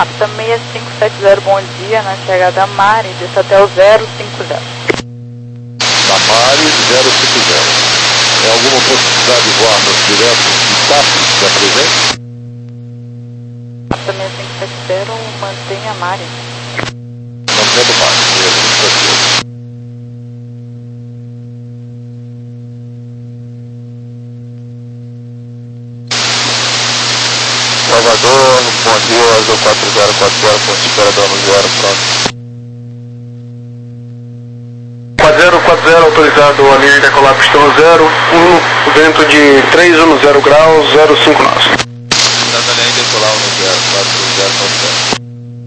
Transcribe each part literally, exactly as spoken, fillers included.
Apta seis cinco sete zero, bom dia, na chegada Mari, desça até o zero cinco zero. Da Mari, zero cinco zero. Tem alguma possibilidade de voarmos direto de Itape, da presente? Apta seis cinco sete zero, mantenha Mari. Mantendo Mari, beleza, tranquilo. Salvador, bom dia, Azul quatro zero quatro zero, ponto de espera, dano zero, pronto. quatro zero quatro zero, autorizado a linha de decolar pistão zero, um, vento de três dezesseis graus, zero cinco nós. Autorizado a linha de decolar um zero, quatro zero quatro zero.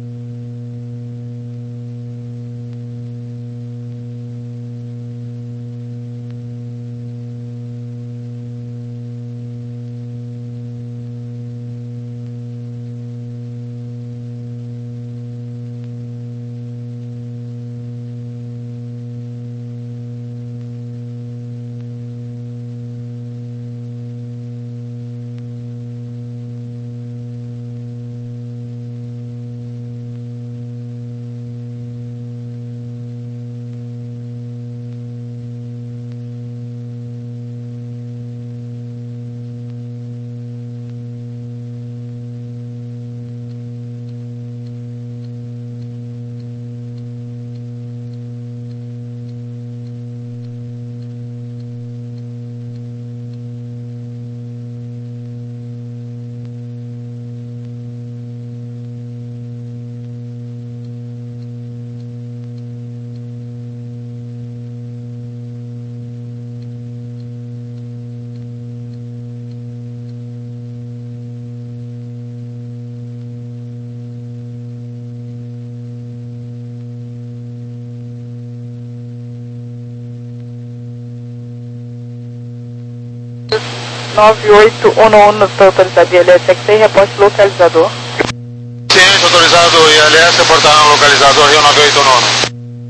nove oito um um, estou autorizado I L S X I, reporte localizador. Sim, autorizado I L S, reportar no localizador Rio nove oito um um.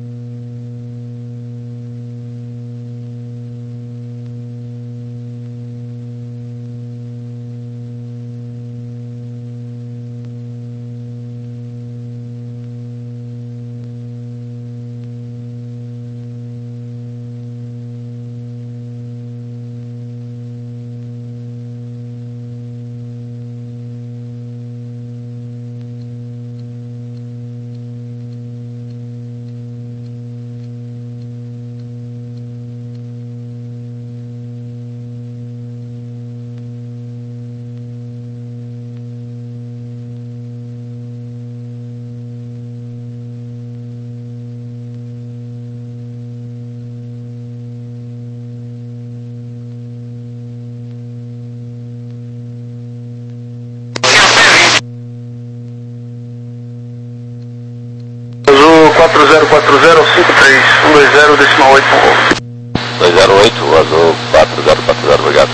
quatro zero quatro zero cinco três um dois zero, decimal oito. dois zero oito, Azul quatro zero quatro zero, obrigado.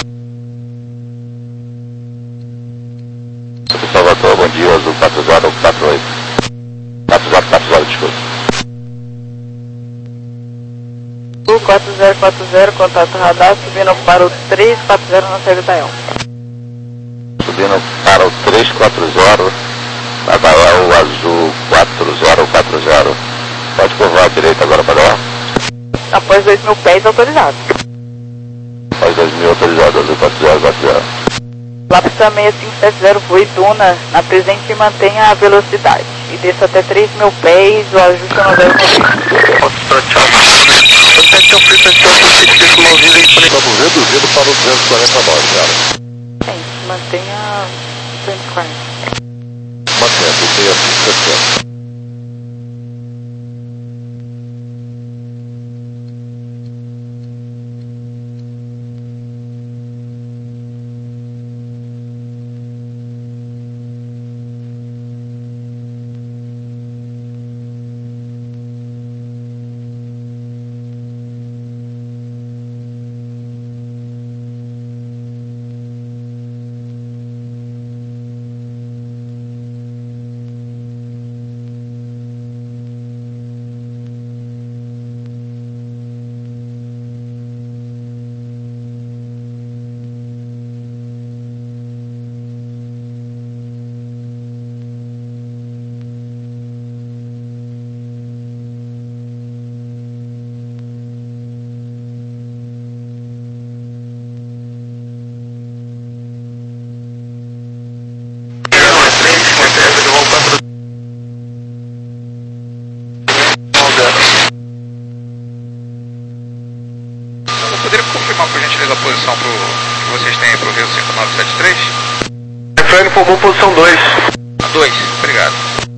Salvador, bom dia, Azul quatro zero quatro oito. quatro zero quatro zero, desculpa. Azul quatro zero quatro zero, contato radar, subindo para o três quatro zero na saída Tael. Subindo para o três quatro zero, Natael Azul quatro zero quatro zero. Pode curvar à direita agora para lá. Após dois mil pés, autorizado. Após dois mil autorizado, Azul quatro zero quatro zero. Lapsa seis cinco sete zero, voe Duna, na presente mantenha a velocidade. E desça até três mil pés, o ajuste não deve mover. Estamos reduzindo para o duzentos e quarenta nós, cara. Sim, mantenha duzentos e quarenta. Mantendo, seis cinco sete zero. diga a posição pro, que vocês têm pro Rio cinco nove sete três. Refrão informou posição dois. dois, obrigado.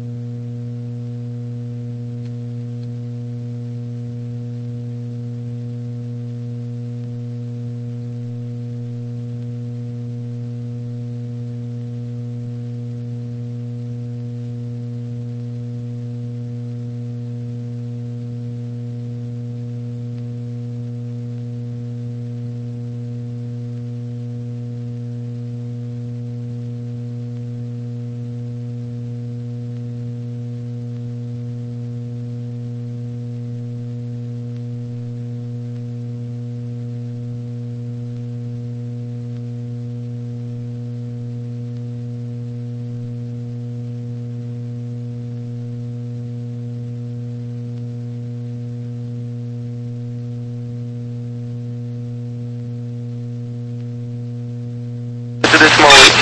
Decimal oito.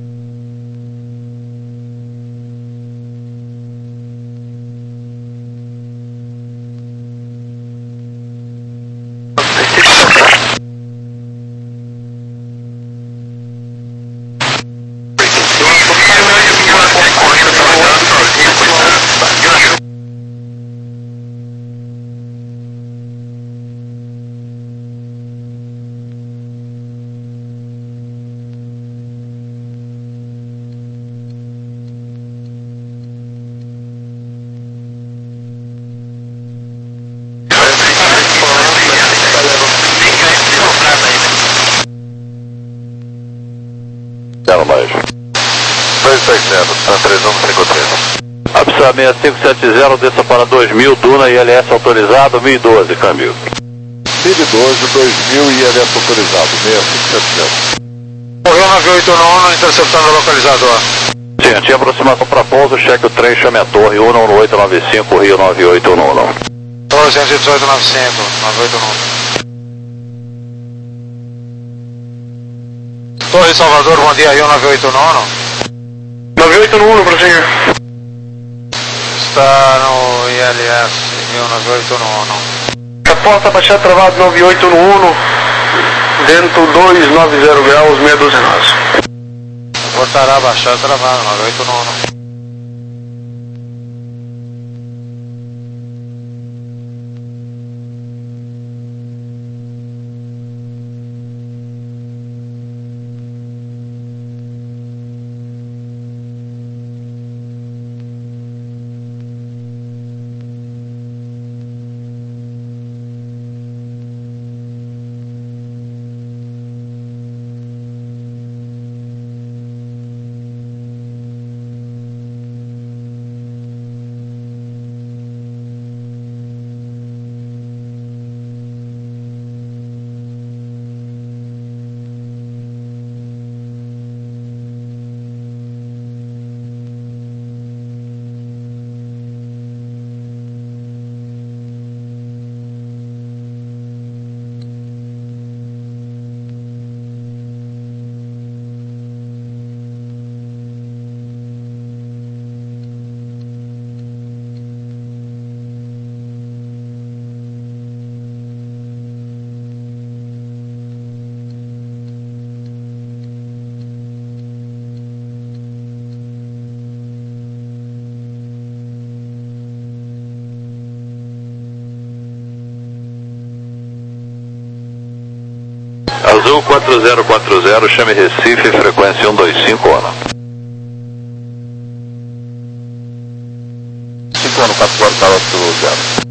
Zero mais. dois seiscentos, San três um cinco três. Apsa seis cinco sete zero, desça para dois mil, Duna I L S autorizado, mil e doze, câmbio. mil e doze, dois mil e I L S autorizado, seis cinco sete zero. Correu nove oito nove, interceptando o localizador. Sim, tinha aproximação para pouso, cheque o trem, chame a torre, um nove oito nove cinco, Rio nove oito nove. Torre cento e dezoito noventa e cinco, nove oito nove. Torre Salvador, bom dia, Rio nove oito nove. nove oito nove, prosseguir. Está no I L S, Rio nove oito nove. A porta baixar travado nove oito nove, dentro dois nove zero graus, seis doze nós. Voltará baixar travado, nove oito nove. Azul quatro zero quatro zero, chame Recife, frequência um dois cinco, ONA. cinco ONA, quatro quartal, Azul zero.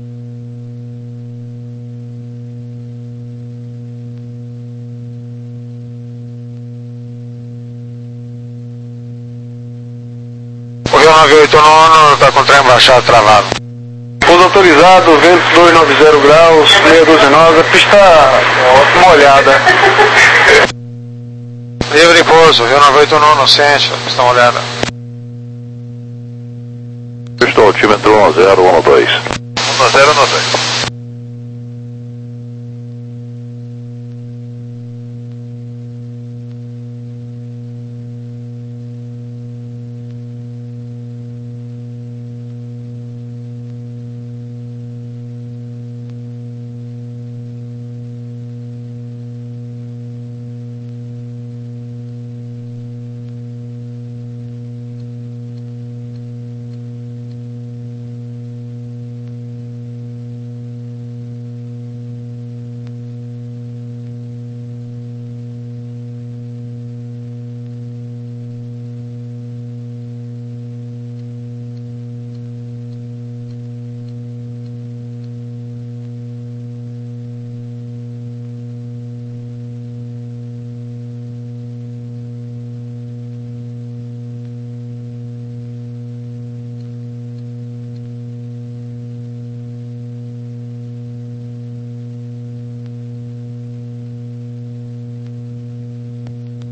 Correu nove oito nove, está com o trem baixado travado. Pouso autorizado, vento dois nove zero graus, seis doze nove, a pista molhada. Livre pouso, Rio nove oito nove no centro, pista molhada. Estou altímetro um zero um dois. um zero um dois.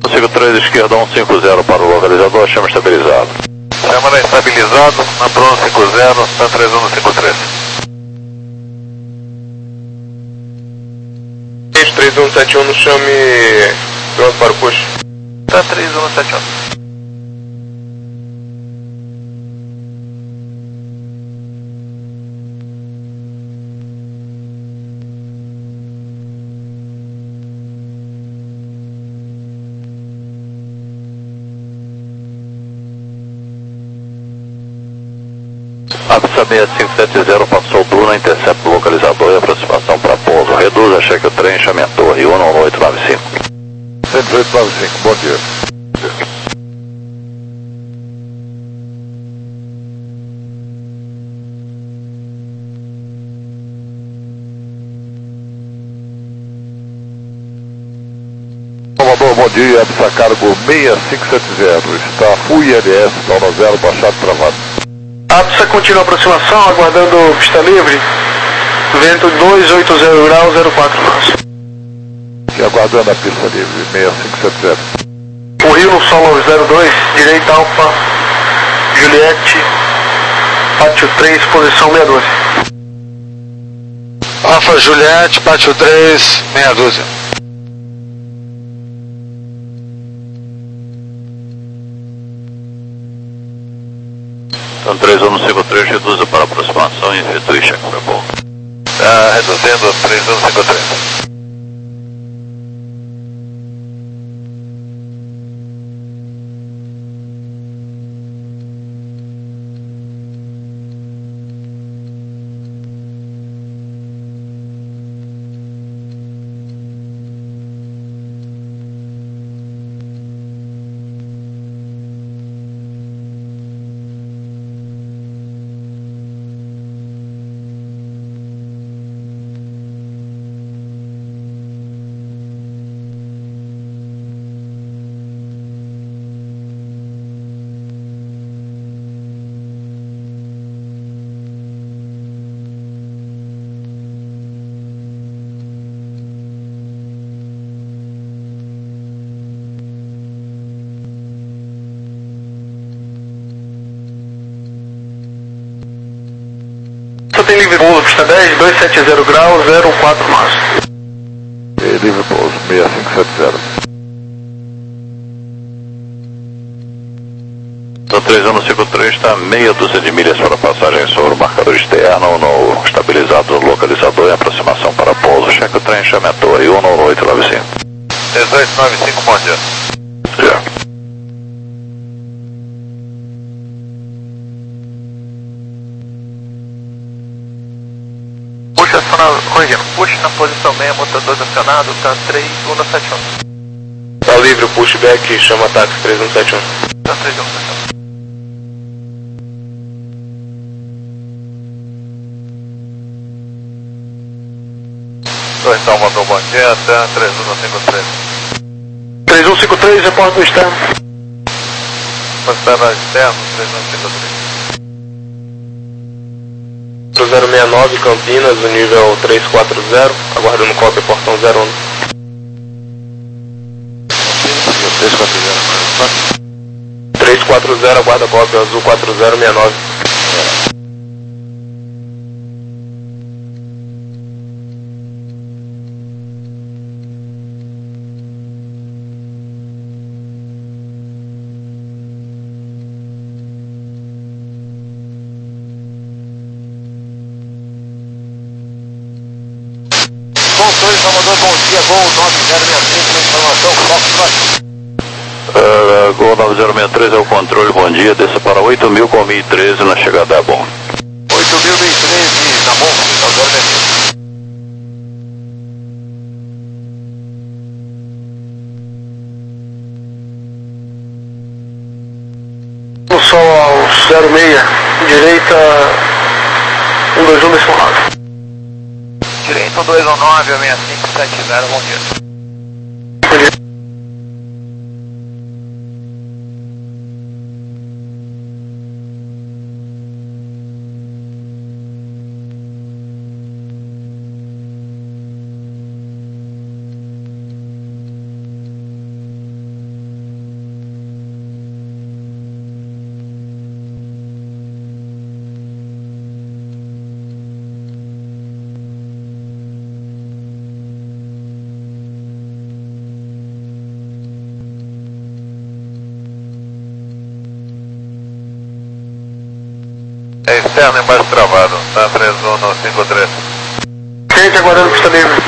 cinco três esquerda um cinco zero para o localizador, chama estabilizado. Chama estabilizado na Pro um cinco zero, Tan três um cinco três. três um sete um no chame pronto para o push. Tan três um sete um. Apsa seis cinco sete zero passou Duna, intercepta o localizador e aproximação para pouso. Reduz a cheque o trem, chame a torre um nove oito nove cinco. cento e oito nove cinco, bom dia. Salvador, bom dia, Apsa cargo seis cinco sete zero, está F U I L S, zona zero, baixado travado. Apsa continua a aproximação, aguardando pista livre. Vento dois oito zero graus, zero quatro nós. E aguardando a pista livre, seis cinco sete zero. O Rio no solo zero dois, direita Alfa, Juliette, pátio três, posição meia dúzia. Alfa Juliette, pátio três, meia dúzia. Tan três um cinco três, reduza para aproximação e efetue cheque para pouso. Tá reduzindo três um cinco três. Só tem livre pouso, pista dez, dois sete zero graus, zero quatro nós. E livre pouso, seis cinco sete zero. Tan três um cinco três está meia dúzia de milhas para passagem sobre o marcador externo, no estabilizado no localizador em aproximação para pouso. Cheque o trem, chame a torre um nove oito nove cinco. dezoito nove cinco, bom dia. Já. Puxa só na, corrigindo, puxa na posição meia, motor dois acionado, Tan três um sete um. Tá livre o pushback, chama táxi três um sete um. Tan três um sete um. Torre Salvador, bom dia, Tan três um cinco três. três um cinco três, reporta no externo. Postava externo, três um cinco três. zero seis nove, Campinas, o nível três quatro zero, aguardando cópia, portão zero um. três quatro zero. três quatro zero, aguarda cópia, azul quatro zero seis nove. Controle Salvador, bom dia, Gol nove zero seis três, informação, Fox Uh, Gol nove zero seis três é o controle, bom dia, desça para oito mil com mil e treze na chegada a bom. oito mil e treze, na bom, Salvador Vermelho. O sol ao zero seis, direita um dois um decimal nove. Direito dois um nove, seis cinco sete zero, bom dia. interna embaixo travado, tá três um cinco três. Quem aguardando pista livre?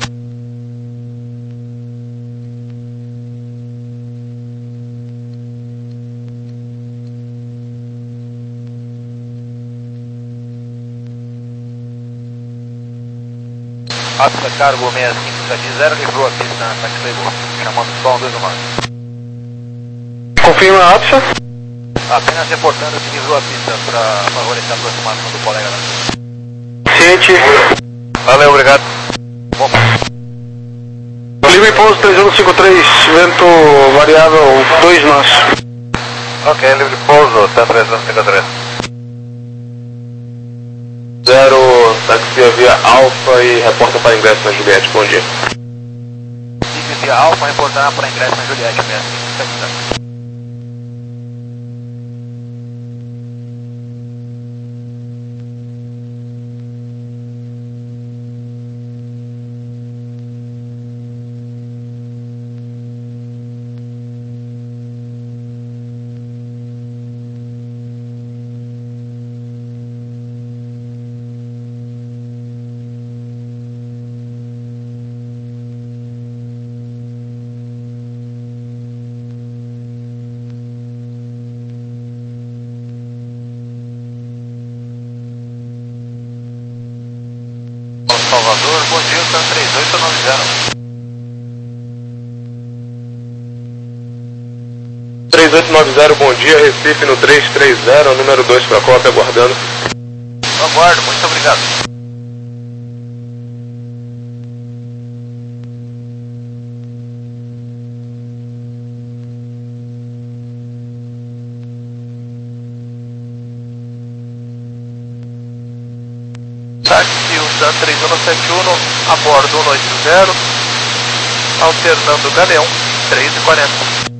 Apsa cargo seis cinco sete zero, livrou a pista na Taxi chamando só um dois um nove. Confirma a Apsa. Apenas reportando que livrou a pista para favorecer a aproximação do colega. Ciente. Valeu, obrigado. Bom. Livre pouso três um cinco três, vento variável dois nós. Ok, livre pouso, tá três um cinco três. Zero, taxia via Alfa e reporta para ingresso na Juliette, bom dia. Taxia via Alfa, reportar para ingresso na Juliette mesmo. Salvador, bom dia, tá três oito nove zero. três oito nove zero, bom dia, Recife no três três zero, número dois para cópia, aguardando. Aguardo, muito obrigado. Táxi, o Dan três um sete um, a bordo um dois zero, alternando Galeão, três e quarenta.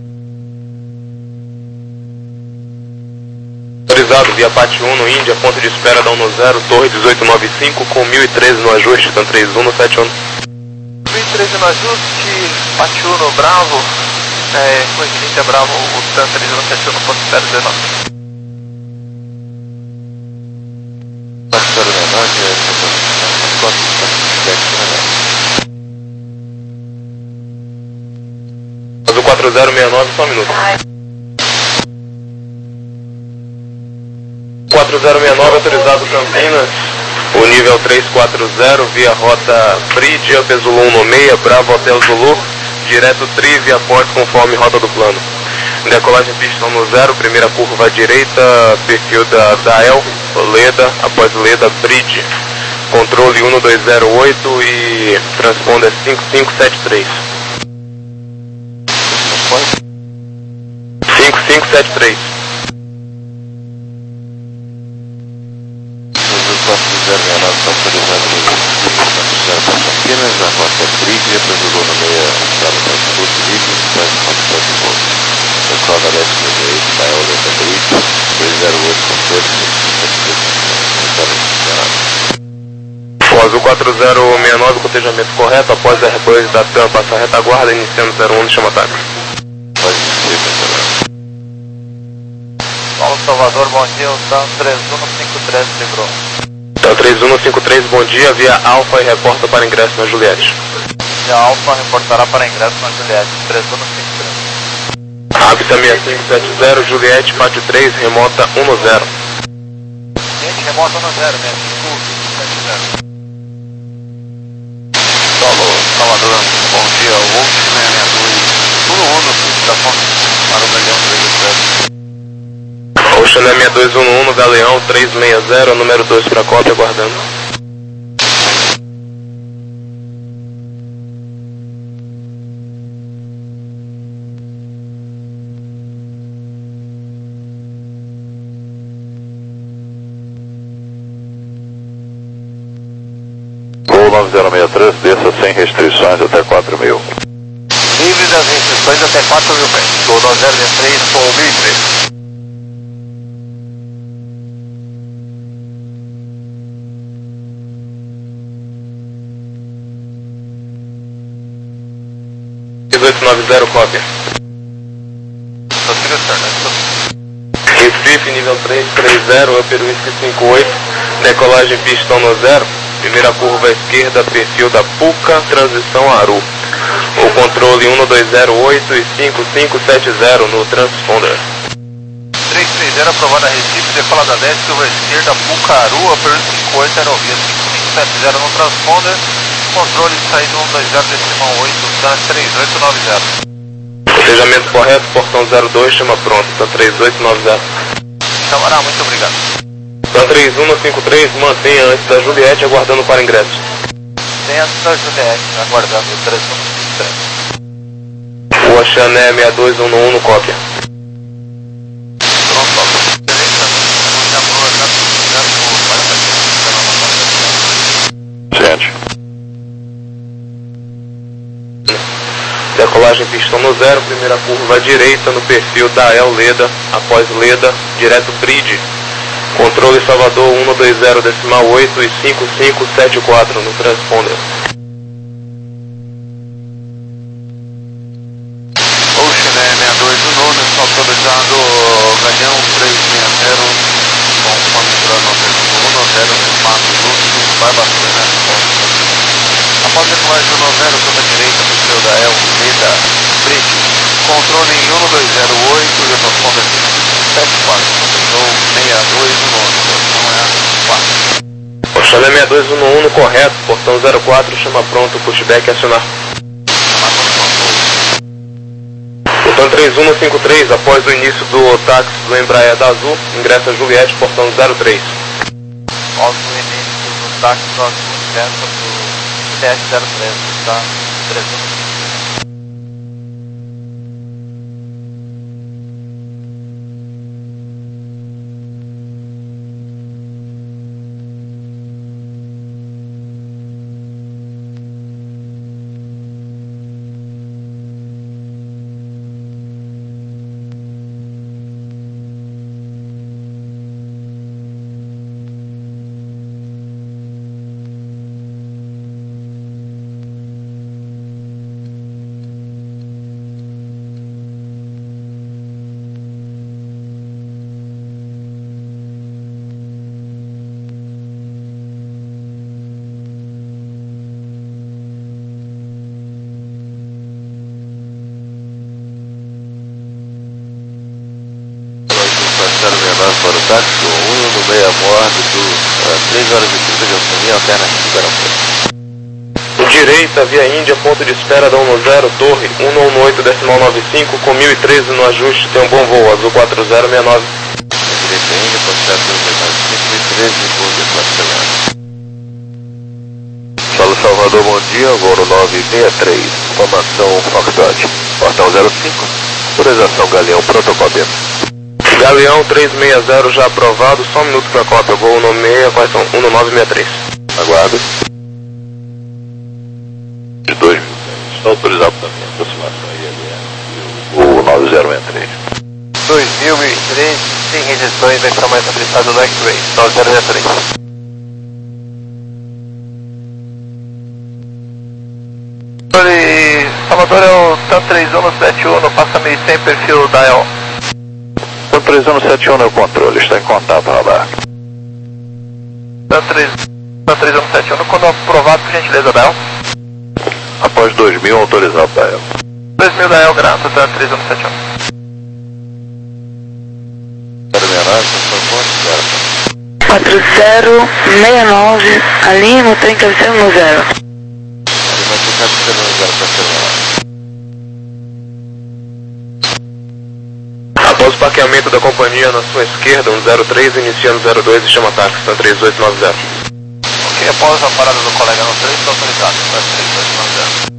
Autorizado via P A T um no Índia, ponto de espera da um zero, torre dezoito noventa e cinco, com mil e treze no ajuste, Dan três um sete um. mil e treze no ajuste, P A T um no Bravo, é, coincidência Bravo, o Dan três um sete um no ponto de espera dezenove. Azul quatro zero seis nove, só um minuto. quatro zero seis nove, autorizado Campinas, o nível três quatro zero, via rota Bridge, Up Zulu um no meia, Bravo Hotel Zulu, direto Tri, via Porto, conforme rota do plano. Decolagem pista no zero, primeira curva à direita, perfil da Dael, Leda, após Leda, Bridge, controle um dois zero oito e transponder cinco cinco sete três. cinco cinco sete três. Campinas, a rota Bridge, apresentou no meia estrada para o Porto Livre, faz o contato de volta. Pessoal da Leste Mineiro, da Eoleta Bridge, dois zero oito concerto, O Azul quatro zero seis nove, cotejamento correto, após a Airbus da TAM, passa a retaguarda, iniciando zero um, chama ataque. pode ser, pessoal. Paulo Salvador, bom dia, o Dan três um cinco três livrou. TAM três um cinco três, bom dia, via Alfa e reporta para ingresso na Juliette. E a Alfa reportará para ingresso na Juliette, três um cinco três. Apsa seis cinco sete zero, Juliette, Pátio três, remota um zero. Gente, remota um zero, né? cinco sete zero. Paulo, Salvador, bom dia, o Wolf seis seis dois, tudo onda, estação para o Galeão três zero. Ocean seis dois um um no Galeão três seis zero, número dois para cópia, aguardando. Gol nove zero seis três, desça sem restrições até quatro mil. Livre das restrições até quatro mil pés. Gol nove zero seis três com mil e três. dezoito noventa, cópia. Recife, nível três três zero, Upper Whisky cinco oito, Decolagem pistão no zero. Primeira curva à esquerda, perfil da Puca, transição Aru. O controle um dois zero oito e cinco cinco sete zero no transponder. três três zero aprovada a Recife, decolada dez, curva esquerda, Puca Aru, aperto cinco oito, aerovia cinco cinco sete zero no transponder. Controle de saída um dois zero decimal oito, TAN três oito nove zero. Cotejamento correto, portão zero dois, chama pronto, TAN três oito nove zero. Chamará, muito obrigado. TAN três um cinco três, mantenha antes da Juliette, aguardando para ingresso. Tem antes da Juliette, aguardando o três um cinco três. Rua Chané seis dois um um no cópia. Gente. Decolagem pistão no zero, primeira curva à direita no perfil da El Leda, após Leda, direto Bridge. Controle Salvador um dois zero decimal oito e cinco cinco sete quatro no transponder. Ocean seis dois um nove, estou autorizado Galeão três seis zero, com controle no um zero, quatro Lúcio, Barbacena, após decolagem no zero, toda direita, perfil da El Leda, Bridge, controle em um dois zero oito e o transponder cinco cinco sete quatro, autorizou seis dois um nove, não é quatro. Oxalá seis dois um um no correto, portão zero quatro, chama pronto, pushback acionar. Portão três um cinco três, após o início do táxi do Embraer da Azul, ingressa Juliette, portão zero três. Após o início do táxi do Azul, ingressa do Juliette zero três, tá? três um. zero seis nove para o táxi, um no meio a bordo do três horas e trinta de autonomia, alternativa aeroporto. Direita, via Índia, ponto de espera da um zero, torre um um oito decimal nove cinco, com mil e treze no ajuste, tem um bom voo, azul quatro zero seis nove. Direita Índia, ponto de espera mil e treze, voo de quatro Solo Salvador, bom dia, voo nove seis três, formação Foxtrot, portão zero cinco, autorização Galeão, protocolo. Galeão três seis zero já aprovado, só um minuto para a cópia, voo no seis, quais são? um nove seis três. Aguardo. De dois mil, está autorizado também a aproximação I L S e o nove zero seis três. dois mil e três, sem rejeições, vai estar mais habilitado no X-Ray, nove zero seis três. Salvador é o TAN três um sete um, passa mil e cem, perfil da E O. TAN três um sete um no controle, está em contato, radar. TAN três um sete um, quando aprovado, por gentileza, da E O. Após dois mil, autorizado da E O. dois mil da E O, graça, TAN três um sete um. quatro zero seis nove, ali no trem cabeceiro no zero. Após o parqueamento da companhia na sua esquerda, um zero três, iniciando zero dois e chama táxi, TAN três oito nove zero. Ok, após a parada do colega no três, está autorizado, TAN três oito nove zero.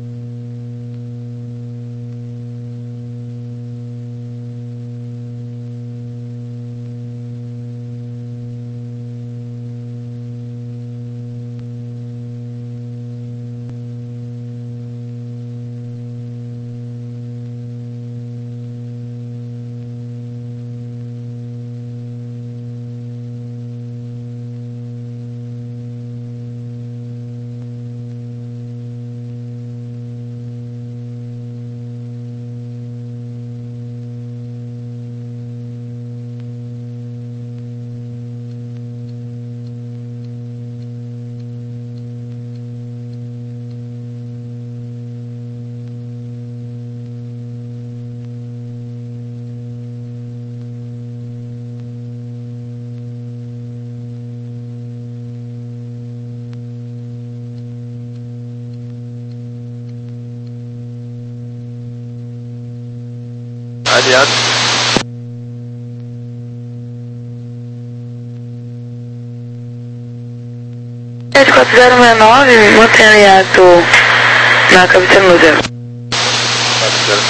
aliado. sete quatro zero seis nove, mantém aliado na cabeceira no zero. quatro zero.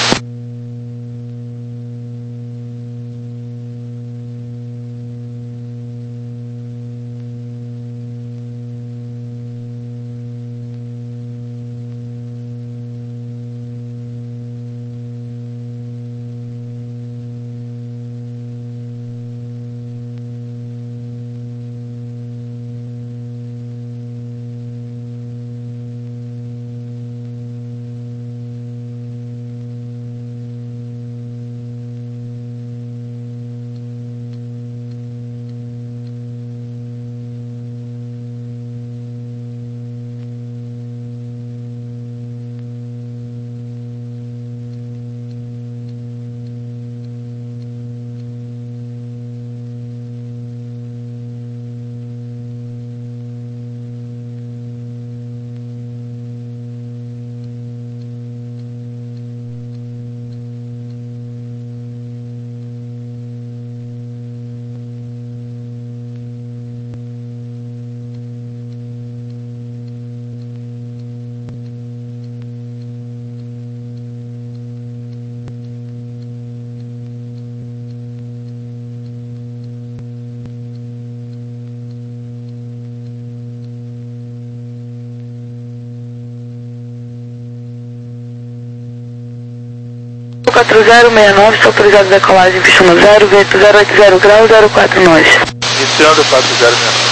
quatro zero seis nove, está autorizado a decolagem, pista no zero, vento zero oito zero grau, zero quatro nós. Iniciando quatro zero seis nove.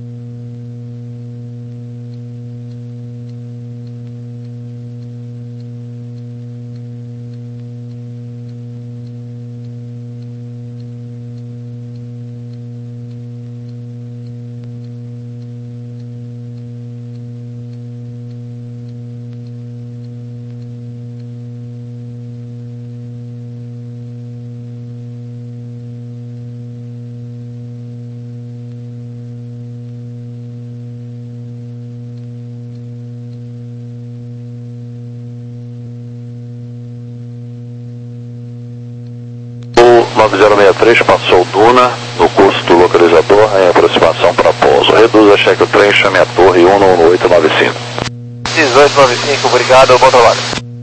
nove zero seis três passou Duna, no curso do localizador, em aproximação para pouso. Reduza, cheque o trem, chame a torre um um oito nove cinco. dezoito nove cinco, obrigado, bom trabalho.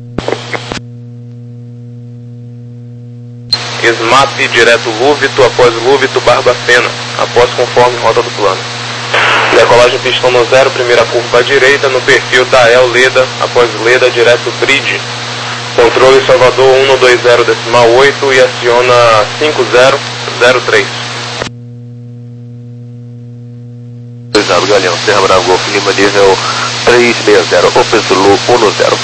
SMAP direto Lúvito, após Lúvito, Barbacena, após conforme rota do plano. Decolagem pistão no zero, primeira curva à direita, no perfil Tael Leda, após Leda, direto Bridge. Controle Salvador um dois zero decimal oito e aciona cinco zero zero três. Autorizado, Galeão, Serra Bravo, Golf Lima, nível três seis zero, Opus Zulu um zero.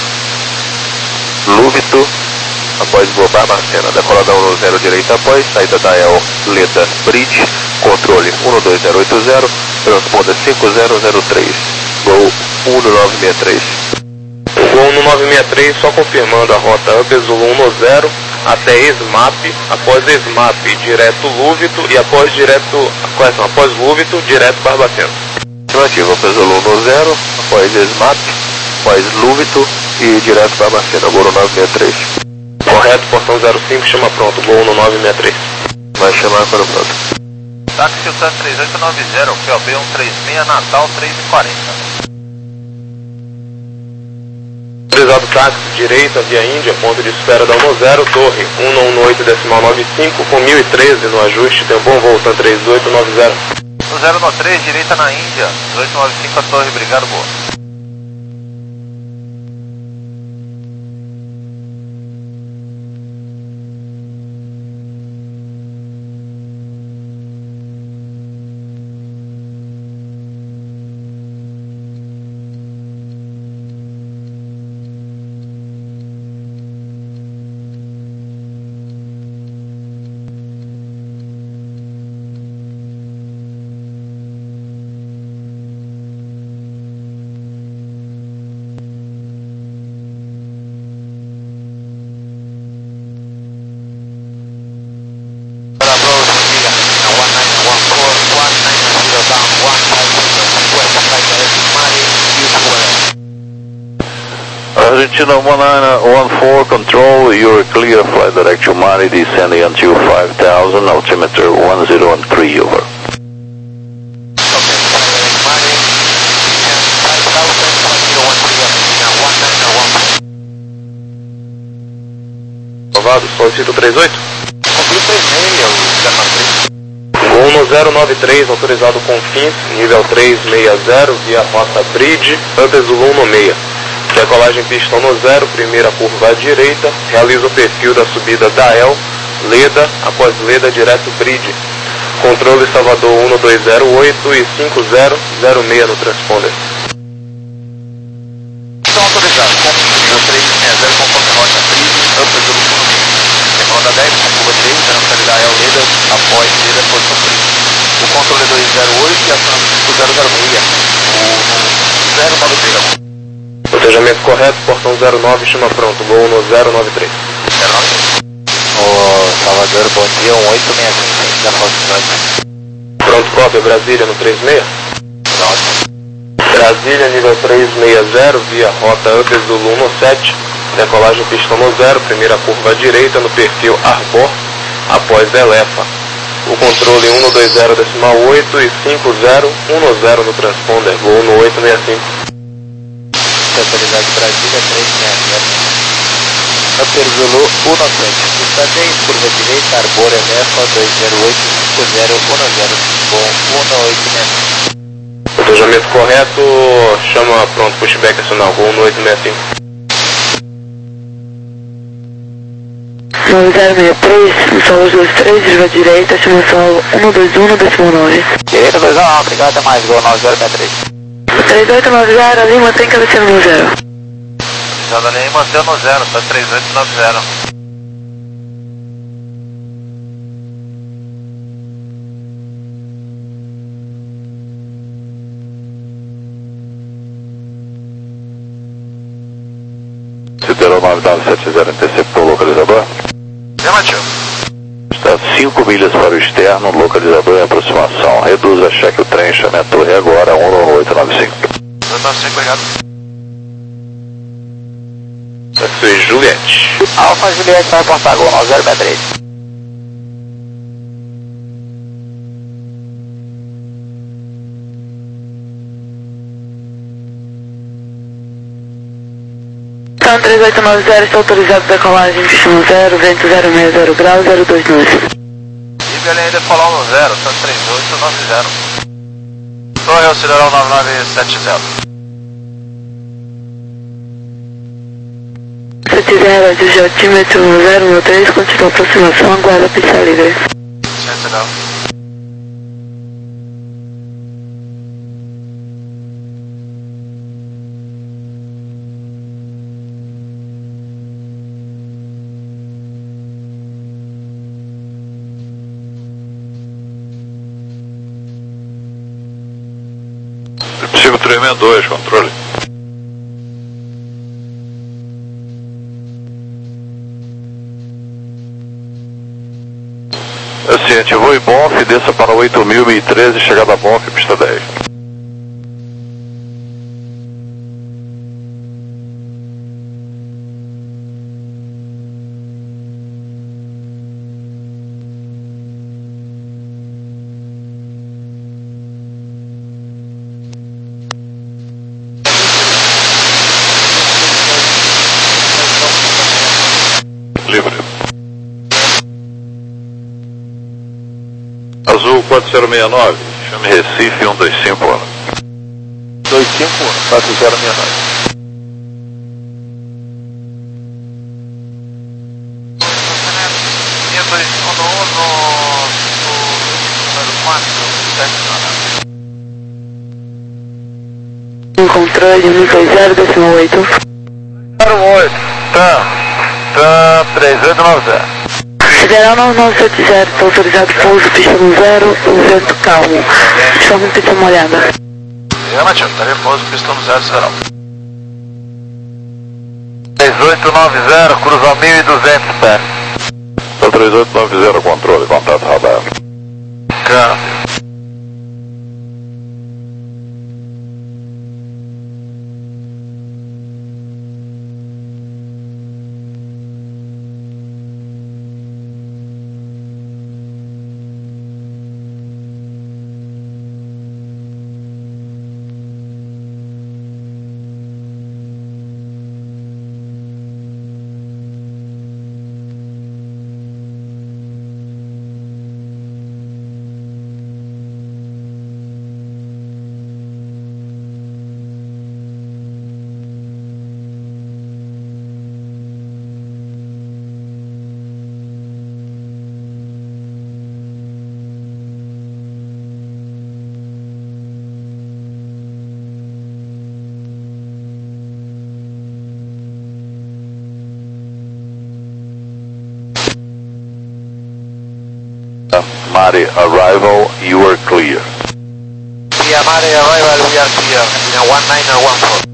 Lúvito, após Boa Barbacena, decolada um zero direita após, saída da El Leda Bridge, controle um dois zero oito zero, transponda cinco zero zero três, Gol um nove seis três. O Gol um nove seis três, só confirmando a rota Up Zulu um zero até SMAP, após SMAP direto Lúvito e após direto, quais são? Após Lúvito, direto Barbacena. Afirmativo, Up Zulu um zero, após SMAP, após Lúvito e direto Barbacena, Gol um nove seis três. Correto, portão zero cinco, chama pronto, Gol um nove seis três. Vai chamar quando pronto. Táxi Sultan três oito nove zero, P O B um três seis, Natal três e quarenta. Autorizado táxi, direita, via Índia, ponto de espera da um zero, torre um um oito decimal nove cinco, com mil e treze no ajuste, tem um bom voo, Tan três oito nove zero. No zero no três, direita na Índia, dezoito nove cinco a torre, obrigado, boa. Chinook one nine one four, control, you're clear, flight direction Mari, descending until five thousand, altimeter one zero one three, over. Aprovado, solicito três oito. Confio três meia, o zero nove três. Gol no zero nove três, autorizado com fins, nível três seis zero, via rota Bridge, Upper Zulu no meia. Decolagem pistão no zero, primeira curva à direita, realiza o perfil da subida da El, Leda, após Leda, direto Bridge. Controle Salvador um dois zero oito e cinco zero zero seis no transponder. Estão autorizados, com nível três seis zero, conforme rota Bridge, Upper Zulu no meia. Roda dez, com curva direita, na localidade El Leda, após Leda, posição Bridge. O controle dois zero oito e ação cinco zero zero seis, o zero nove três. Protejamento correto, portão zero nove, chama pronto, gol no zero nove três. zero nove três. Ô Salvador, bom dia, um oito seis cinco da Fox. Pronto, cópia, Brasília no três seis. Pronto. Brasília, nível três seis zero, via rota Upper Zulu no sete. Decolagem pistão no zero, primeira curva à direita no perfil Arbor, após Elefa. O controle um dois zero decimal oito e cinco zero um zero no transponder, gol no oito seis cinco. Autoridade Brasília três seis zero. Upper Zulu um sete. Pista dez, curva direita, Arbor Elefa dois zero oito cinco zero um zero, bom um oito seis cinco. Protejamento correto, chama pronto, pushback acional, gol no oito seis cinco. nove zero seis três, solo dois três, curva direita, estimação um dois um, decimal nove. Direita dois um, obrigado, até mais, gol nove zero seis três. três oito nove zero, ali mantém cabeceira no zero. Usando a linha e mantém no zero, tá três oito nove zero. Cideral nove nove sete zero, interceptou o localizador. Afirmativo. Está cinco milhas para o externo, localizador em aproximação. Reduz a cheque o trem, chame a torre agora, um oito nove cinco. oito nove cinco, obrigado. Essa é Juliette. Alfa Juliette vai reportar, gol nove zero seis três. Então três oito nove zero, está autorizado decolagem, pistão zero, vento zero seis zero grau, zero dois dois. E Belém ainda falou no zero, tá três oito nove zero. Torre auxiliar nove nove sete zero. sete zero, de altímetro zero um três, continua aproximação, aguarda pista livre. sete zero. Chico três seis dois, controle. Assim, ativou em Bonf, desça para oito mil e treze, chegada a Bonf, pista dez. Livre. Azul quatro zero seis nove, chame Recife um dois cinco um. dois cinco um, quatro zero seis nove. dois um no número quatro, Um controle um dois zero, decimal oito. zero oito, tá, tá três oito nove zero. Federal nove nove sete zero, está autorizado pouso, pista no zero, o vento calmo. Só com pista molhada. Afirmativo, tá repouso, pistão zero zero. três oito nove zero, cruza mil e duzentos pés. Tá três oito nove zero, controle, contato radar. Câmbio. Mare arrival, you are clear. Via Mare arrival, we are clear. In a one nine or one four.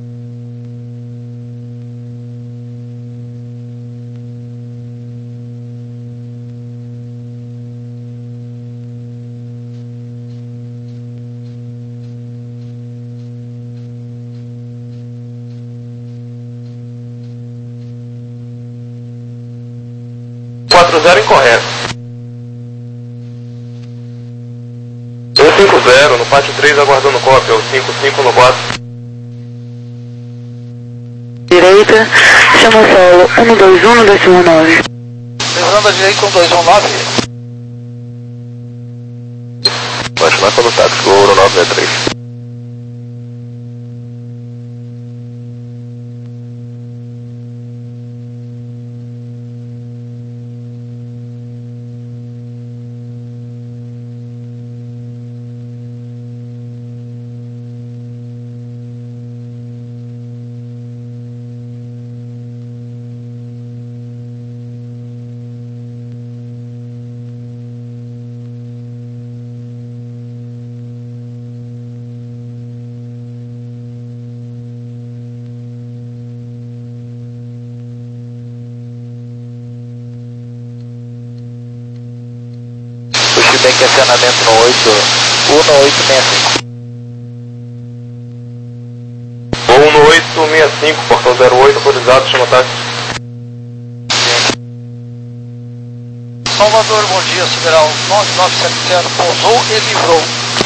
quatro zero incorreto. cento e cinquenta no pátio três aguardando cópia, o cinco cinco no quatro. Direita, chama solo um dois um, dois um nove. Lembrando a direita um dois um nove. Baixo lá pelo táxi, Gol nove sete três. Pushback acionamento no oito um oito seis cinco. Gol no oito seis cinco, portão zero oito, autorizado, chama táxi. Salvador, bom dia, Sideral nove nove sete zero, pousou e livrou.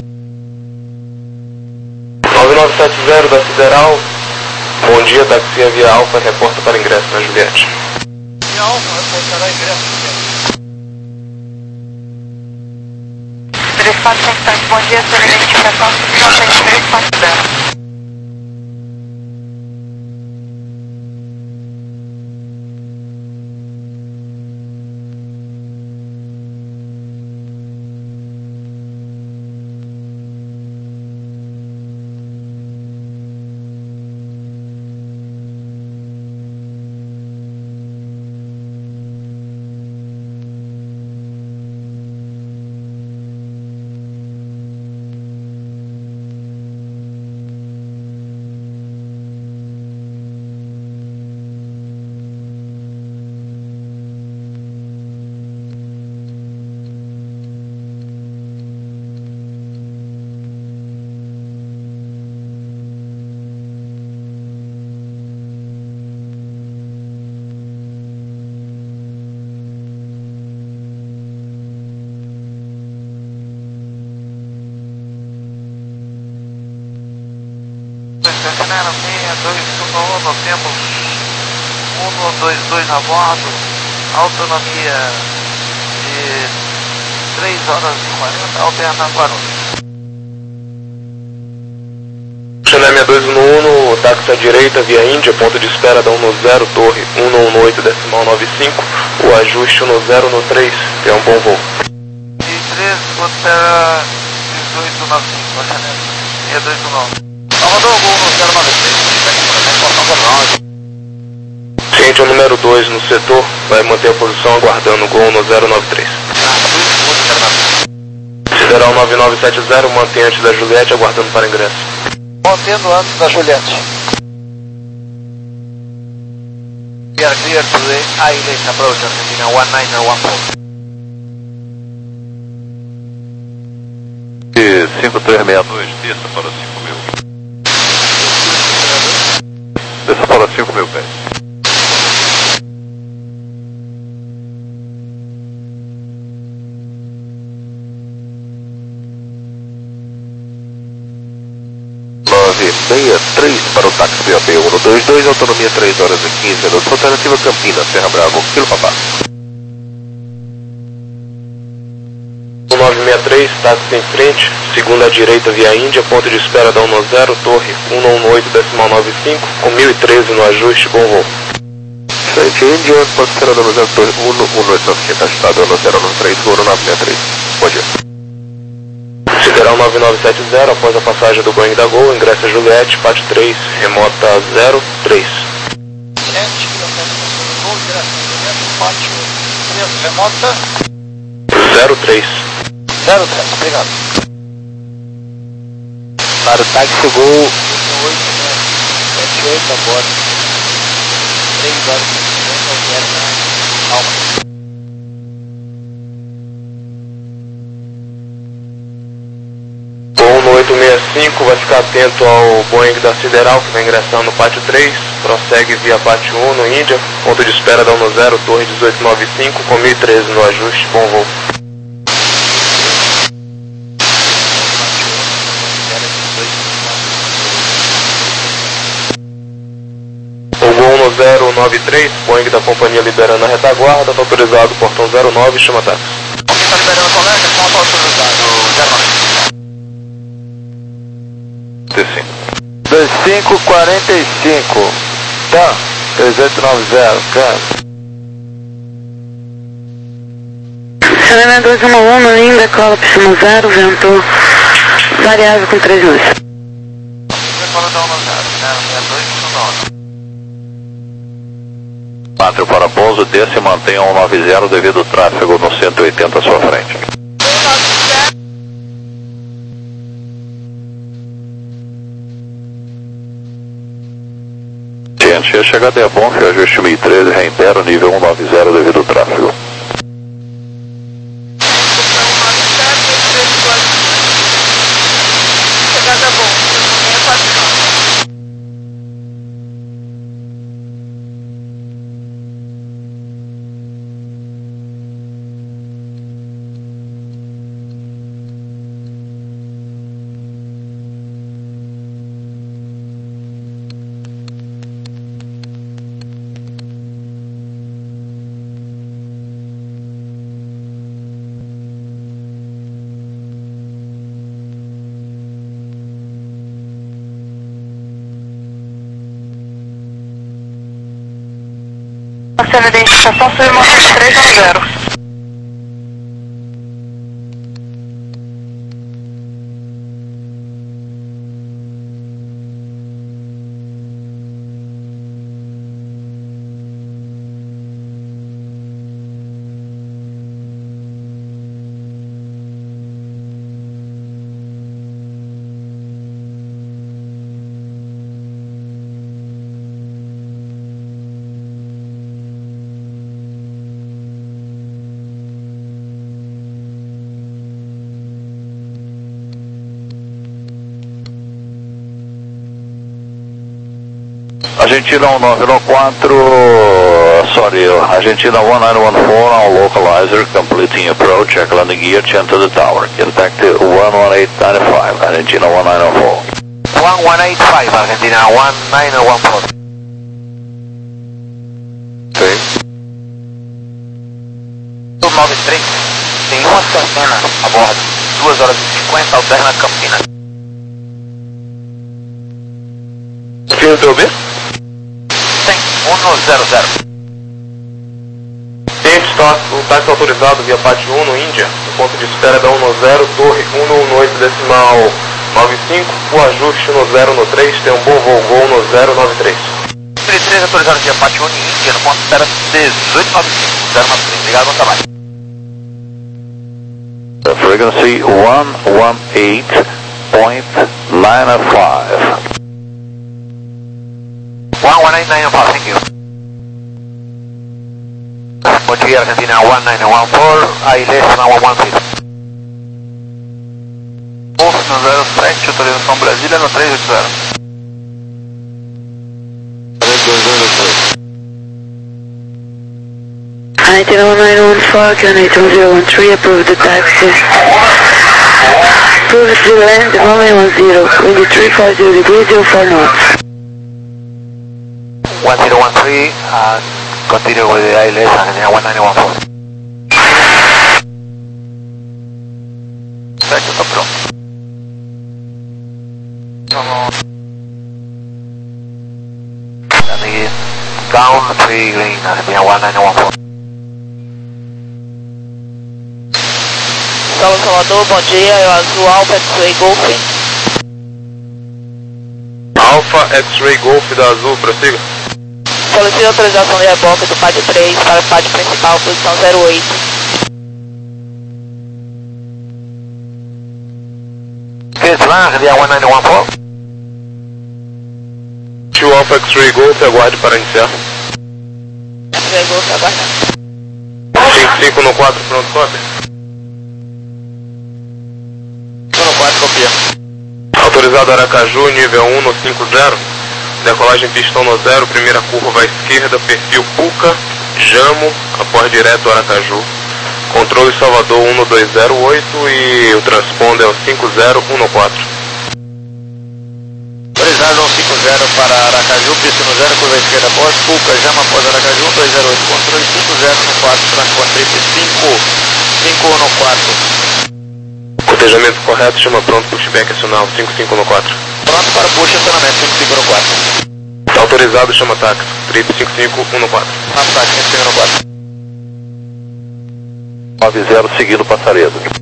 nove nove sete zero da Sideral, bom dia, taxi via Alfa, reporta para ingresso na Juliette. Via Alfa, reportará ingresso na Juliette. três quatro cinco sete, bom dia, sua identificação cinco seis três quatro zero. Sentinela seis dois um, nós temos um dois dois a bordo, autonomia de três horas e quarenta, alterna Guarulhos. Chanel dois um um, táxi à direita via Índia, ponto de espera da um zero, torre um um oito, decimal nove cinco, o ajuste no zero no três, que é um bom voo. E três, Gotera dezoito nove cinco, Chanel seis dois um nove. Salvador, Gol no zero nove três, Ciente, o número dois no setor, vai manter a posição aguardando o Gol no zero nove três. Sideral nove nove sete zero, mantém antes da Juliette, aguardando para ingresso. Mantendo antes da Juliette. We are clear to the I-Lane approach, Argentina one nine or one four. E cinco três seis dois, desça para cinco mil. Desça para cinco mil pés. nove seis três para o táxi P A P um dois dois, autonomia três horas e quinze minutos, alternativa Campinas, Serra Bravo, Kilo Papá. nove seis três, táxi em frente, segunda à direita via Índia, ponto de espera da um zero, torre um um oito, decimal nove cinco, com mil e treze no ajuste, bom voo. Frente Índia, ponto de espera da um zero, torre um um oito, quinta estado, um zero um três, Goro nove seis três. Bom dia. Sideral nove nove sete zero, após a passagem do Boeing da Gol, ingressa Juliette, pátio três, remota zero três. Gente, Gol, direção Juliette, pátio três, remota zero três. três. Zero, zero, obrigado. Para o táxi Gol oito sete oito a bordo. três horas e cinquenta, calma. Gol no oito seis cinco, vai ficar atento ao Boeing da Sideral que vai ingressando no pátio três, prossegue via pátio um no Índia, ponto de espera da um zero, torre dezoito noventa e cinco, com mil e treze no ajuste, bom voo. O Gol no zero nove três, Boeing da companhia liberando a retaguarda, está autorizado portão zero nove, chama táxi. Quem está liberando a colega, ponto autorizado, zero nove. vinte e cinco quarenta e cinco, tá, três oito nove zero, cara. Serena dois um um, no Linda, cola piscina zero, vento variável com três nós. Cola da um zero, zero dois nove. Pátrio para pouso, desce e mantenha um nove zero devido ao tráfego no cento e oitenta à sua frente. Ciente, a chegada é bom, que ajuste mil e treze, reitero, nível cento e noventa devido ao tráfego. Chegada é bom, Nossa identificação submodelo três um zero. Argentina um nove um quatro, sorry, Argentina one nine one four on localizer, completing approach, check landing gear, turn to the tower. Contact one one eight nine five, Argentina one nine one four. one one eight five, Argentina one nine one four. Sim. nove três, tem uma Cessna a bordo, duas horas e cinquenta, alterna Campinas. Fim do B? um zero zero. Ciente, está o táxi autorizado via pátio um no Índia, no ponto de espera da um zero, torre um oito decimal nove cinco, o ajuste no zero no três, tem um bom voo, Gol no zero nove três. três autorizado via pátio um em Índia, no ponto de espera dezoito nove cinco, zero nove três. Obrigado, bom trabalho. The frequency one one eight point nine five. one one eight nine five, thank you. Bom dia, Argentina one nine one four, Ailes one one six. Wolf no zero sete, autorização Brasília no três oito zero. Argentina one nine one four, Canadian zero one three, approve the taxi. Approve the land, one nine one zero, wind three five zero degrees, zero four knots. one zero one three, and continue with the Ailes, Argentina one nine one four. Certo, tô pronto. Vamos. Landing down three green, Argentina one nine one four. Salve Salvador, bom dia, eu azul Alpha X-Ray Golf. Alpha X-Ray Golf da Azul, prossiga. Solicito autorização de reboque do pátio três para o pátio principal, posição zero oito. Orange, via one nine one four. two Alpha X-Ray Golf, aguarde para iniciar. X-Ray Golf aguardando. cinco cinco no quatro, pronto, copia. cinco no quatro, copia. Autorizado Aracaju, nível um no cinco zero. Decolagem pistão no zero, primeira curva à esquerda, perfil Puca, Jamo, após direto Aracaju. Controle Salvador um no dois zero oito e o transponder é o cinco zero um no quatro. Autorizado um cinco zero para Aracaju, pista no zero, curva à esquerda após, Puca, Jama após Aracaju, dois zero oito, controle cinco zero no quatro, transponder cinco cinco no quatro. Cotejamento correto, chama pronto, pushback acional cinco cinco no quatro. Pronto para push, acionamento cinco cinco no quatro. Autorizado, chama táxi, trip cinco cinco um no quatro. Vamos táxi cinco cinco no quatro. nove zero seguindo Passaredo. oito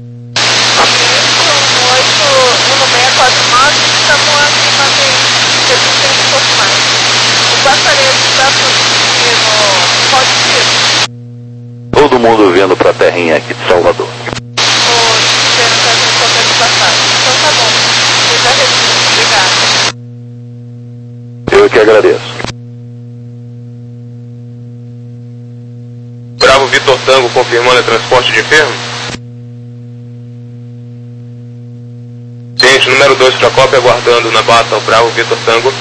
um seis quatro nove, estamos aqui mantendo resistência um pouco mais. O passaredo está produzindo pode ser. Todo mundo vindo pra terrinha aqui de Salvador. Estou dizendo que a gente só quer passar. Então tá bom. Eu já respondo. Obrigada. Eu que agradeço. Bravo Vitor Tango confirmando o transporte de enfermo. Gente, número dois para cópia aguardando na bata o Bravo Vitor Tango.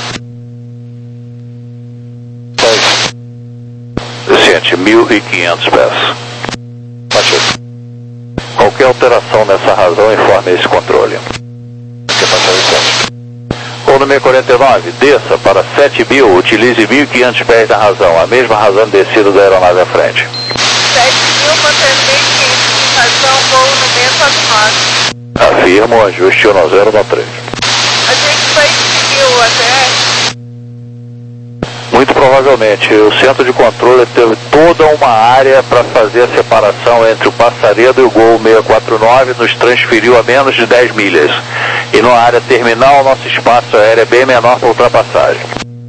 Gente, mil e quinhentos pés. Batido. Qualquer alteração nessa razão informe esse controle. Que passou isso? Ou no meio quarenta e nove, desça para sete mil, utilize mil e quinhentos pés da razão, a mesma razão de descida da aeronave à frente. sete mil, mantendo mil e quinhentos, razão, voo no seis quatro nove. Afirmo, ajuste no zero no três. A gente vai seguir o A T R? Muito provavelmente, o centro de controle teve toda uma área para fazer a separação entre o Passaredo e o Gol seis quatro nove, nos transferiu a menos de dez milhas. E na área terminal, nosso espaço aéreo é bem menor para ultrapassagem.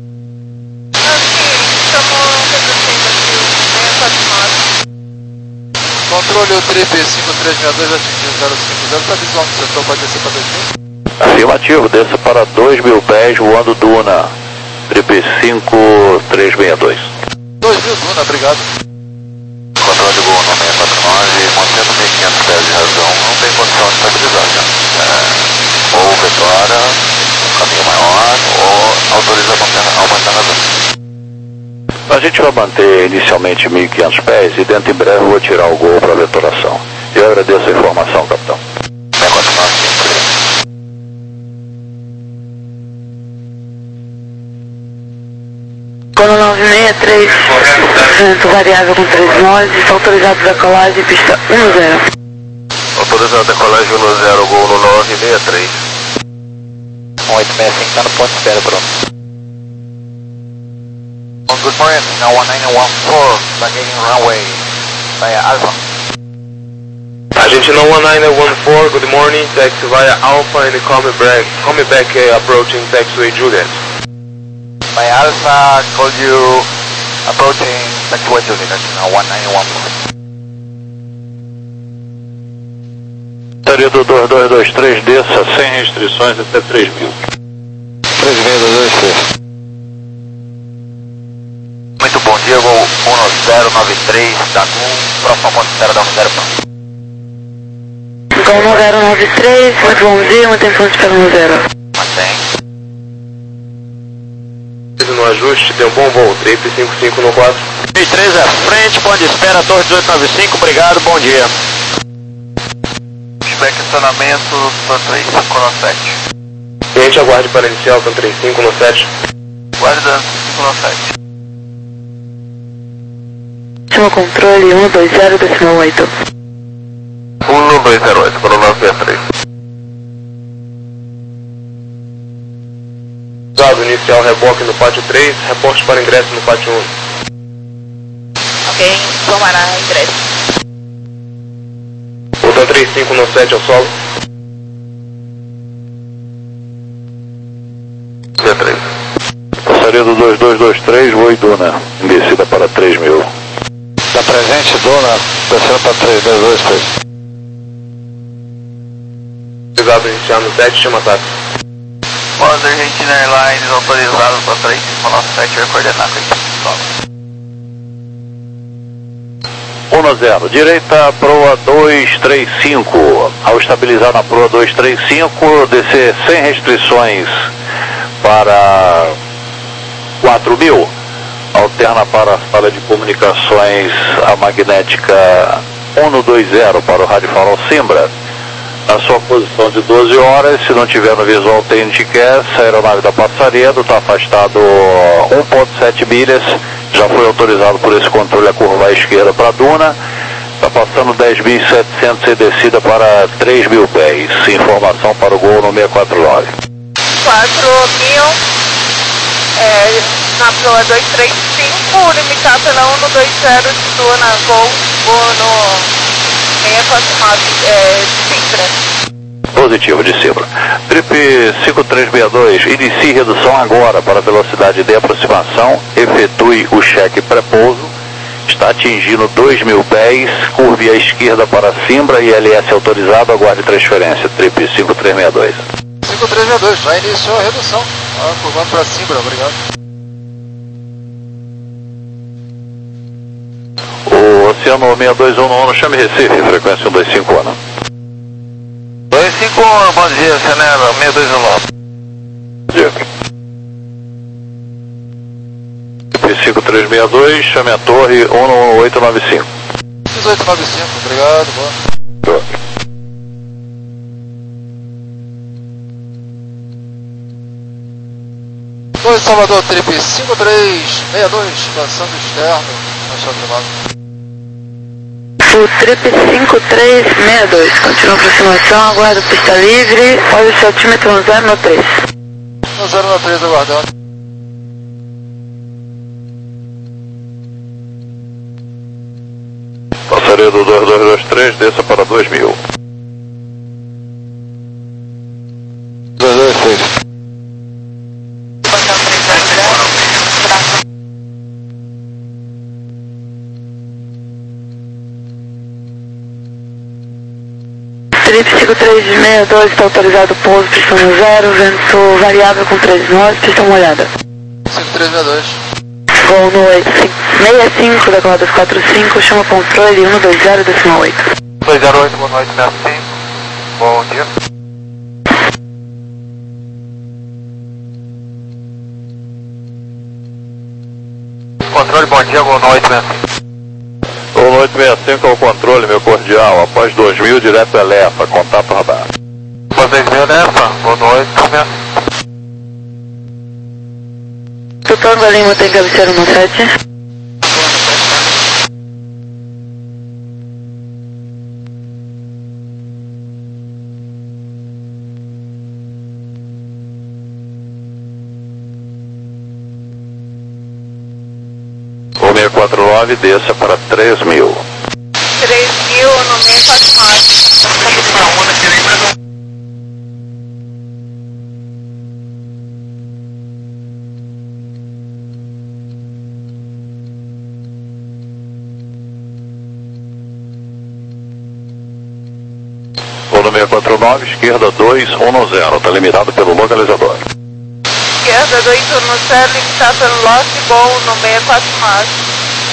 Aqui, estamos reduzindo aqui o seis quatro nove. Controle o trip cinco três seis dois atingiu zero cinco zero, está visual no setor, pode descer para dois mil? Afirmativo, desça para dois mil pés voando Duna, trip cinco três seis dois. dois mil Duna, obrigado. Controle de Gol no seis quatro nove, mantendo mil e quinhentos pés de razão, não tem condição de estabilizar, já. É, ou vetora, um caminho maior, ou autoriza a aumentar a razão. A gente vai manter inicialmente mil e quinhentos pés e dentro em breve eu vou tirar o Gol para a vetoração. Eu agradeço a informação, capitão. seis quatro nove, cinco Colo nove seis três, vento variável com três nove, está autorizado decolagem, pista um zero. Autorizado decolagem no zero, Gol no nove seis três. um oito seis cinco está no ponto de espera, pronto. Good morning, now one nine one four, beginning runway, via Alpha. Agente no one nine one four, good morning, taxi via Alpha and call me back, call me back uh, approaching taxiway Juliet. Via Alpha, call you approaching taxiway Juliet, now one nine one four. Passaredo dois dois dois três, desça sem restrições até três mil. três seis dois dois três. Muito bom dia, Gol um zero nove três, da Gol, próximo ponto de espera da um zero. Gol um zero nove três, muito bom dia, mantém ponto de espera no zero. Mantém. No ajuste, deu um bom voo, trip cinco cinco no quatro. mil e três à frente, ponto de espera, Torre dezoito nove cinco, obrigado, bom dia. Pushback acionamento, Tan três cinco no sete. Cliente aguarde para inicial, Tan trinta e cinco no sete. Guarda cinco no sete. Último controle um dois zero decimal oito. um dois zero oito, Colo nove seis três. Usado inicial reboque no pátio três, reporte para ingresso no pátio um. Ok, informará ingresso. O Tan trinta e cinco no sete ao solo. D três. Passaredo dois dois dois três, voo Duna, em descida para três mil. Está presente, Dona, descendo para três dois dois três. autorizado a iniciar no sete, chama táxi. Pós Argentina Airlines autorizado para três cinco nove sete, vai coordenar com a equipe. um zero, direita, proa dois três cinco. Ao estabilizar na proa dois três cinco, descer sem restrições para quatro mil. Alterna para a sala de comunicações a magnética um dois zero para o rádio farol Simbra. Na sua posição de doze horas, se não tiver no visual tem indicar, a aeronave da Passaredo está afastado um ponto sete milhas, já foi autorizado por esse controle a curva à esquerda para a Duna, está passando dez mil e setecentos e descida para três mil pés. Informação para o Gol no seis quatro nove. quatro mil, é, na proa dois três cinco, limitar pela um dois zero de Duna, Gol, Gol no seis quatro nove, é, Simbra. Positivo de Simbra. Trip cinco três seis dois, inicie redução agora para velocidade de aproximação, efetue o cheque pré-pouso, está atingindo dois mil pés, curve à esquerda para Simbra e L S autorizado, aguarde transferência. Trip cinco três seis dois. cinco três seis dois, já iniciou a redução, ah, curvando para Simbra, obrigado. O Oceano seis dois um no chame Recife, frequência um dois cinco um. dois cinco um, bom dia, Cenero, seis dois um nove. Bom dia. cinco três seis dois, chame a torre um oito nove cinco. um oito nove cinco, obrigado, boa. Torre Salvador, trip cinco três seis dois, lançando externo, na sua privada. O trip cinco três seis dois, continua a aproximação, aguardo pista livre, olha o setímetro um zero três. um zero três aguardando. Passaredo dois dois dois três, desça para dois mil. dois dois três. Trip cinco três seis dois, está autorizado pouso, pistão no zero, vento variável com três nós, pistão molhada. cinco três seis dois. Gol no oito seis cinco, decolada dos quatro cinco, chama controle um dois zero, decimal oito. dois zero oito, boa noite, sessenta e cinco, bom dia. Controle, bom dia, boa noite, sessenta e cinco. um oito seis cinco ao controle, meu cordial, após dois mil, direto Elefa, contato radar. Após dois mil, Elefa, boa noite, sessenta e cinco. Tutanga Lima tem cabeceira no sete. O seis quatro nove, desça para três mil. três mil no seis quatro nove. O número seis quatro nove, esquerda dois um zero, está limitado pelo localizador. Esquerda dois um zero, limitado pelo Lost Gol no seis quatro nove.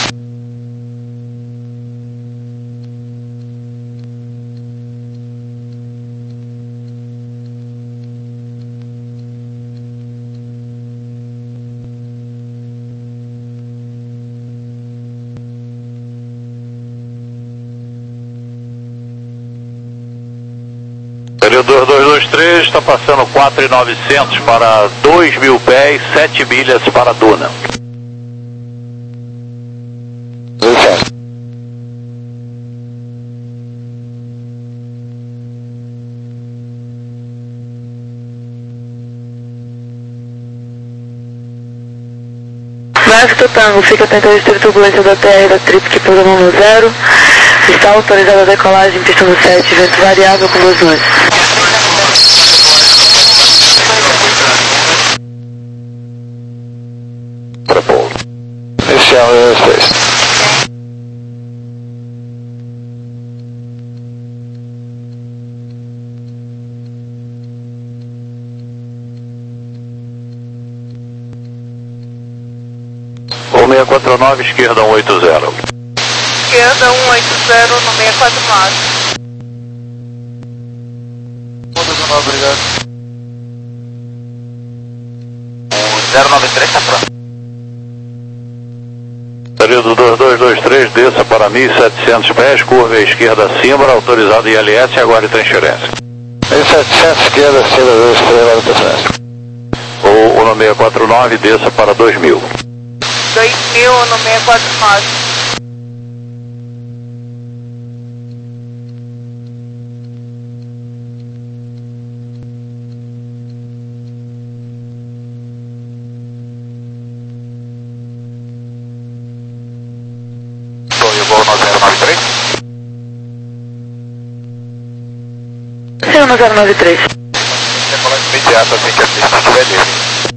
Período dois dois dois três, está passando quatro mil e novecentos para dois mil pés, sete milhas para a Duna. Vasco Tango, fica atento ao restrito turbulência da T R da Trip que pousa no zero. Está autorizada a decolagem, pista no sete, vento variável com duas nuvens. Para pouso. Inicial aerospace. quatro nove, esquerda um oito zero. Esquerda um oito zero no seis quatro nove. Obrigado. O zero nove três está pronto. Período dois dois dois três, desça para mil e setecentos pés, curva à esquerda Simbra, autorizado I L S, aguarde transferência. mil e setecentos, esquerda, esquerda dois três, aguarde transferência. Ou no seis quatro nove, desça para dois mil. dois mil no seis quatro nove. Sim, no zero nove três. Decolagem imediata, assim que a pista estiver livre.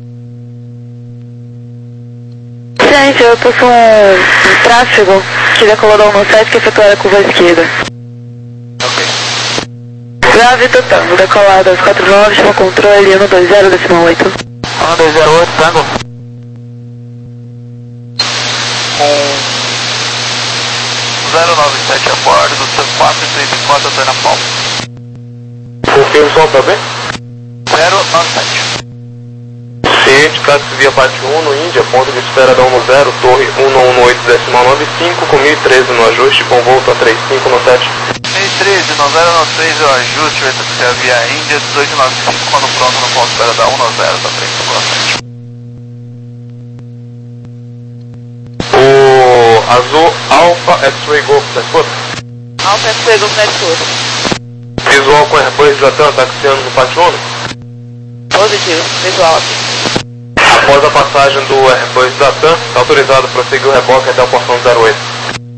Gente, eu tô com um tráfego que decolou da um sete que efetuou a curva à esquerda. Ok. Grave Tango, decolado às quatro nove, chama controle um dois zero, decimal oito. um dois zero oito, Tango. Com zero nove sete a bordo, do seu quatro três quatro, eu tô na palma. Confirmo só, tá bem? zero nove sete. Ciente, táxi via parte um no Índia, ponto de espera da um no zero, torre um no um no oito, decimal nove cinco, com mil e treze no ajuste, com volta trinta e cinco no sete. mil e treze, no zero nove três, o ajuste vai ser via Índia, dezoito nove cinco, quando pronto no ponto de espera da um no zero, tá frente do sete. O azul Alpha X-Ray Golf, tá escuta? Alfa X-Ray Golf Network. Visual com Airbus Latam, taxiando no pátio um. Positivo, visual aqui. Após a passagem do Airbus Latam, está autorizado para seguir o reboque até o portão zero oito.